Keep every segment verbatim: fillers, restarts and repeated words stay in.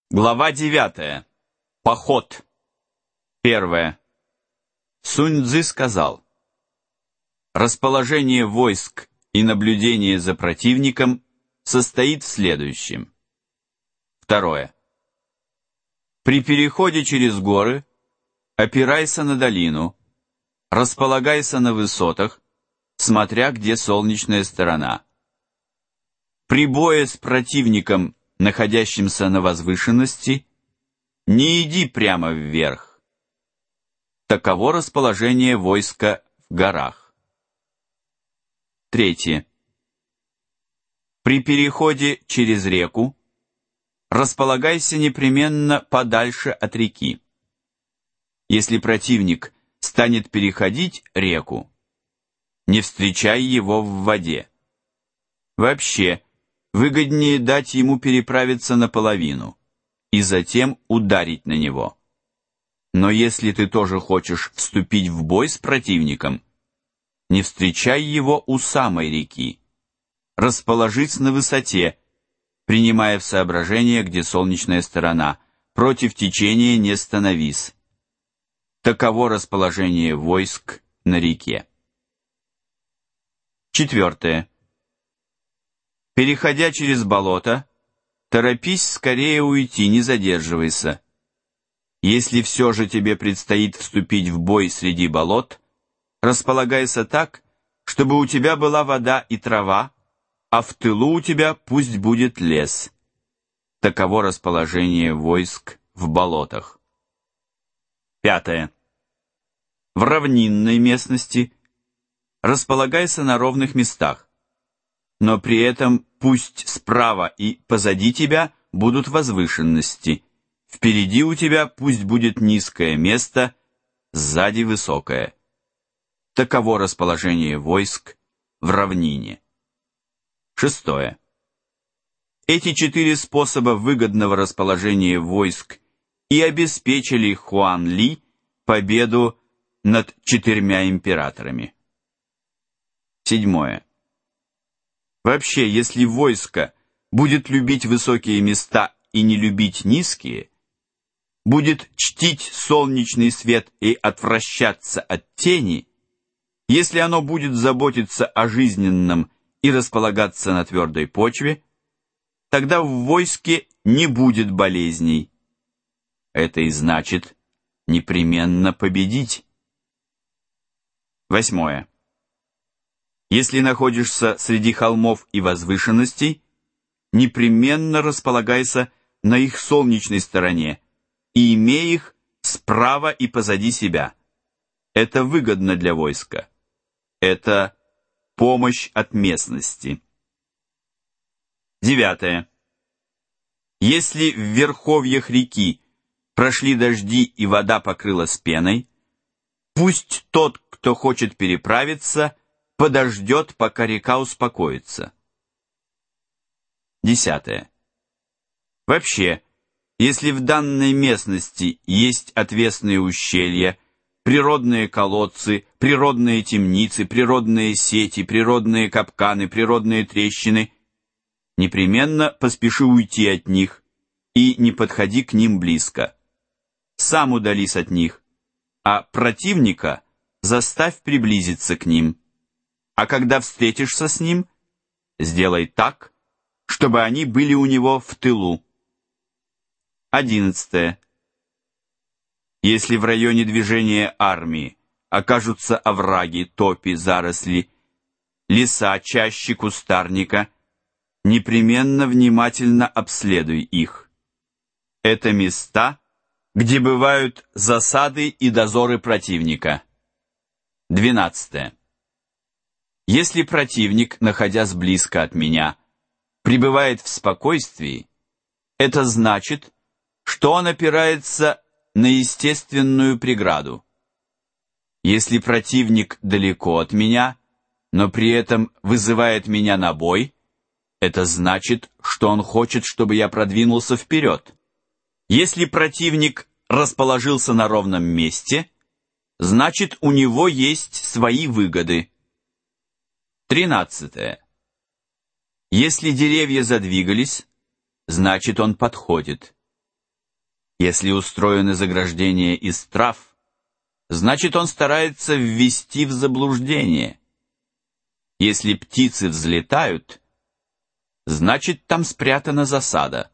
Глава девятая. Поход. Первое. Сунь-Цзы сказал: расположение войск и наблюдение за противником состоит в следующем. Второе. При переходе через горы опирайся на долину, располагайся на высотах, смотря где солнечная сторона. При бое с противником, находящимся на возвышенности, не иди прямо вверх. Таково расположение войска в горах. Третье. При переходе через реку располагайся непременно подальше от реки. Если противник станет переходить реку, не встречай его в воде. Вообще, выгоднее дать ему переправиться наполовину и затем ударить на него. Но если ты тоже хочешь вступить в бой с противником, не встречай его у самой реки. Расположись на высоте, принимая в соображение, где солнечная сторона, против течения не становись. Таково расположение войск на реке. Четвертое. Переходя через болото, торопись скорее уйти, не задерживайся. Если все же тебе предстоит вступить в бой среди болот, располагайся так, чтобы у тебя была вода и трава, а в тылу у тебя пусть будет лес. Таково расположение войск в болотах. Пятое. В равнинной местности располагайся на ровных местах, но при этом пусть справа и позади тебя будут возвышенности, впереди у тебя пусть будет низкое место, сзади высокое. Таково расположение войск в равнине. Шестое. Эти четыре способа выгодного расположения войск и обеспечили Хуан Ли победу над четырьмя императорами. Седьмое. Вообще, если войско будет любить высокие места и не любить низкие, будет чтить солнечный свет и отвращаться от тени, если оно будет заботиться о жизненном и располагаться на твердой почве, тогда в войске не будет болезней. Это и значит непременно победить. Восьмое. Если находишься среди холмов и возвышенностей, непременно располагайся на их солнечной стороне и имей их справа и позади себя. Это выгодно для войска. Это помощь от местности. Девятое. Если в верховьях реки прошли дожди и вода покрылась пеной, пусть тот, кто хочет переправиться, подождет, пока река успокоится. Десятое. Вообще, если в данной местности есть отвесные ущелья, природные колодцы, природные темницы, природные сети, природные капканы, природные трещины, непременно поспеши уйти от них и не подходи к ним близко. Сам удались от них, а противника заставь приблизиться к ним. А когда встретишься с ним, сделай так, чтобы они были у него в тылу. Одиннадцатое. Если в районе движения армии окажутся овраги, топи, заросли, леса, чащи кустарника, непременно внимательно обследуй их. Это места, где бывают засады и дозоры противника. Двенадцатое. Если противник, находясь близко от меня, пребывает в спокойствии, это значит, что он опирается на естественную преграду. Если противник далеко от меня, но при этом вызывает меня на бой, это значит, что он хочет, чтобы я продвинулся вперед. Если противник расположился на ровном месте, значит, у него есть свои выгоды. Тринадцатое. Если деревья задвигались, значит, он подходит. Если устроены заграждения из трав, значит, он старается ввести в заблуждение. Если птицы взлетают, значит, там спрятана засада.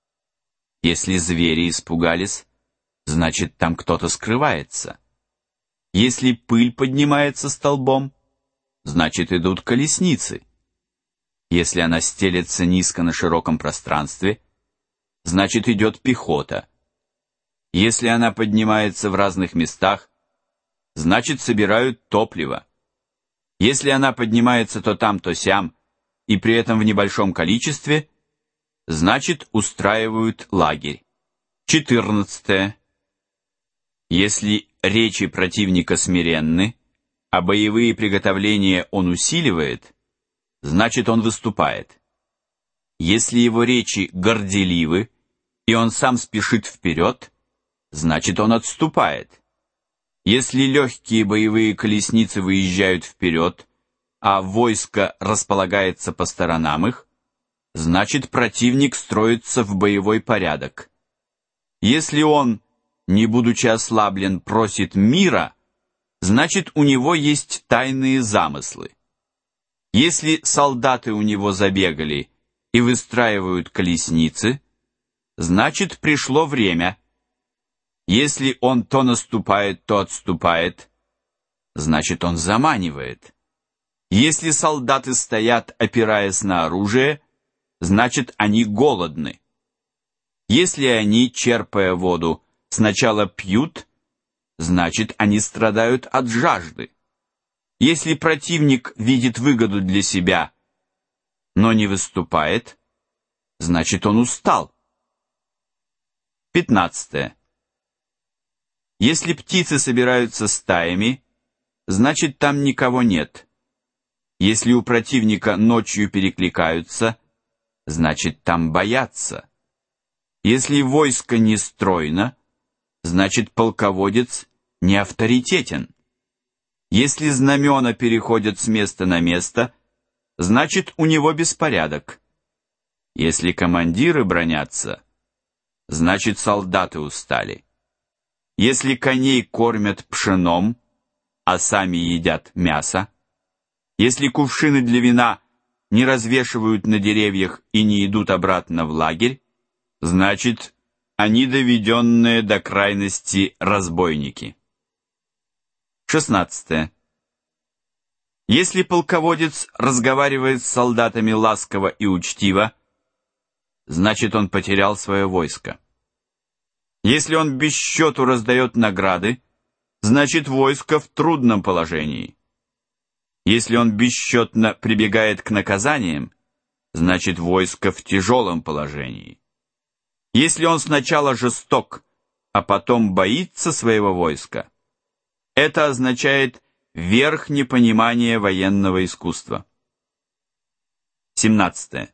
Если звери испугались, значит, там кто-то скрывается. Если пыль поднимается столбом, значит, идут колесницы. Если она стелется низко на широком пространстве, значит, идет пехота. Если она поднимается в разных местах, значит, собирают топливо. Если она поднимается то там, то сям, и при этом в небольшом количестве, значит, устраивают лагерь. четырнадцатое. Если речи противника смиренны, а боевые приготовления он усиливает, значит, он выступает. Если его речи горделивы, и он сам спешит вперед, значит, он отступает. Если легкие боевые колесницы выезжают вперед, а войско располагается по сторонам их, значит, противник строится в боевой порядок. Если он, не будучи ослаблен, просит мира, значит, у него есть тайные замыслы. Если солдаты у него забегали и выстраивают колесницы, значит, пришло время. Если он то наступает, то отступает, значит, он заманивает. Если солдаты стоят, опираясь на оружие, значит, они голодны. Если они, черпая воду, сначала пьют, значит, они страдают от жажды. Если противник видит выгоду для себя, но не выступает, значит, он устал. пятнадцатое. Если птицы собираются стаями, значит, там никого нет. Если у противника ночью перекликаются, значит, там боятся. Если войско не стройно, значит, полководец не авторитетен. Если знамена переходят с места на место, значит, у него беспорядок. Если командиры бранятся, значит, солдаты устали. Если коней кормят пшеном, а сами едят мясо, если кувшины для вина не развешивают на деревьях и не идут обратно в лагерь, значит, они доведенные до крайности разбойники. шестнадцатое. Если полководец разговаривает с солдатами ласково и учтиво, значит, он потерял свое войско. Если он без счету раздает награды, значит, войско в трудном положении. Если он бесчетно прибегает к наказаниям, значит, войско в тяжелом положении. Если он сначала жесток, а потом боится своего войска, это означает верх непонимания военного искусства. семнадцатое.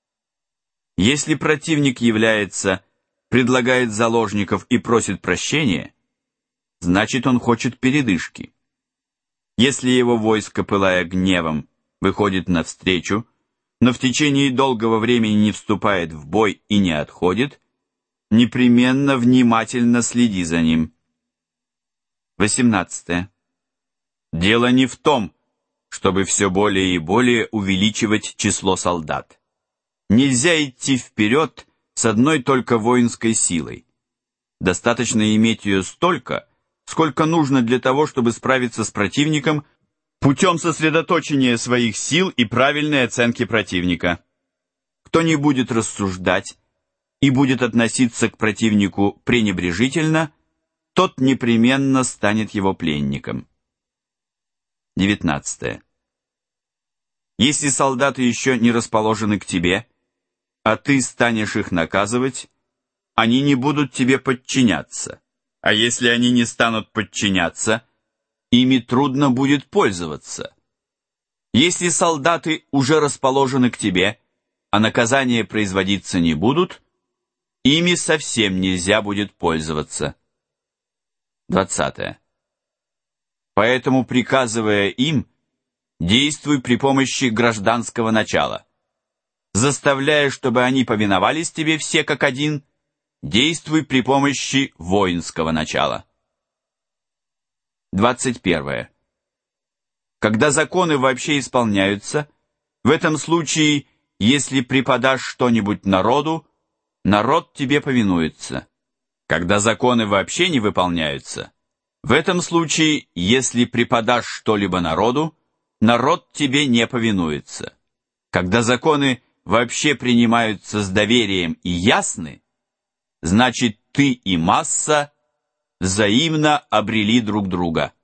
Если противник является, предлагает заложников и просит прощения, значит, он хочет передышки. Если его войско, пылая гневом, выходит навстречу, но в течение долгого времени не вступает в бой и не отходит, непременно внимательно следи за ним. восемнадцатое. Дело не в том, чтобы все более и более увеличивать число солдат. Нельзя идти вперед с одной только воинской силой. Достаточно иметь ее столько, сколько нужно для того, чтобы справиться с противником путем сосредоточения своих сил и правильной оценки противника. Кто не будет рассуждать и будет относиться к противнику пренебрежительно, тот непременно станет его пленником. девятнадцатое. Если солдаты еще не расположены к тебе, а ты станешь их наказывать, они не будут тебе подчиняться. А если они не станут подчиняться, ими трудно будет пользоваться. Если солдаты уже расположены к тебе, а наказания производиться не будут, ими совсем нельзя будет пользоваться. двадцатое. Поэтому, приказывая им, действуй при помощи гражданского начала, заставляя, чтобы они повиновались тебе все как один, действуй при помощи воинского начала. двадцать первое. Когда законы вообще исполняются, в этом случае, если преподашь что-нибудь народу, народ тебе повинуется. Когда законы вообще не выполняются, в этом случае, если преподашь что-либо народу, народ тебе не повинуется. Когда законы вообще принимаются с доверием и ясны, значит ты и масса взаимно обрели друг друга.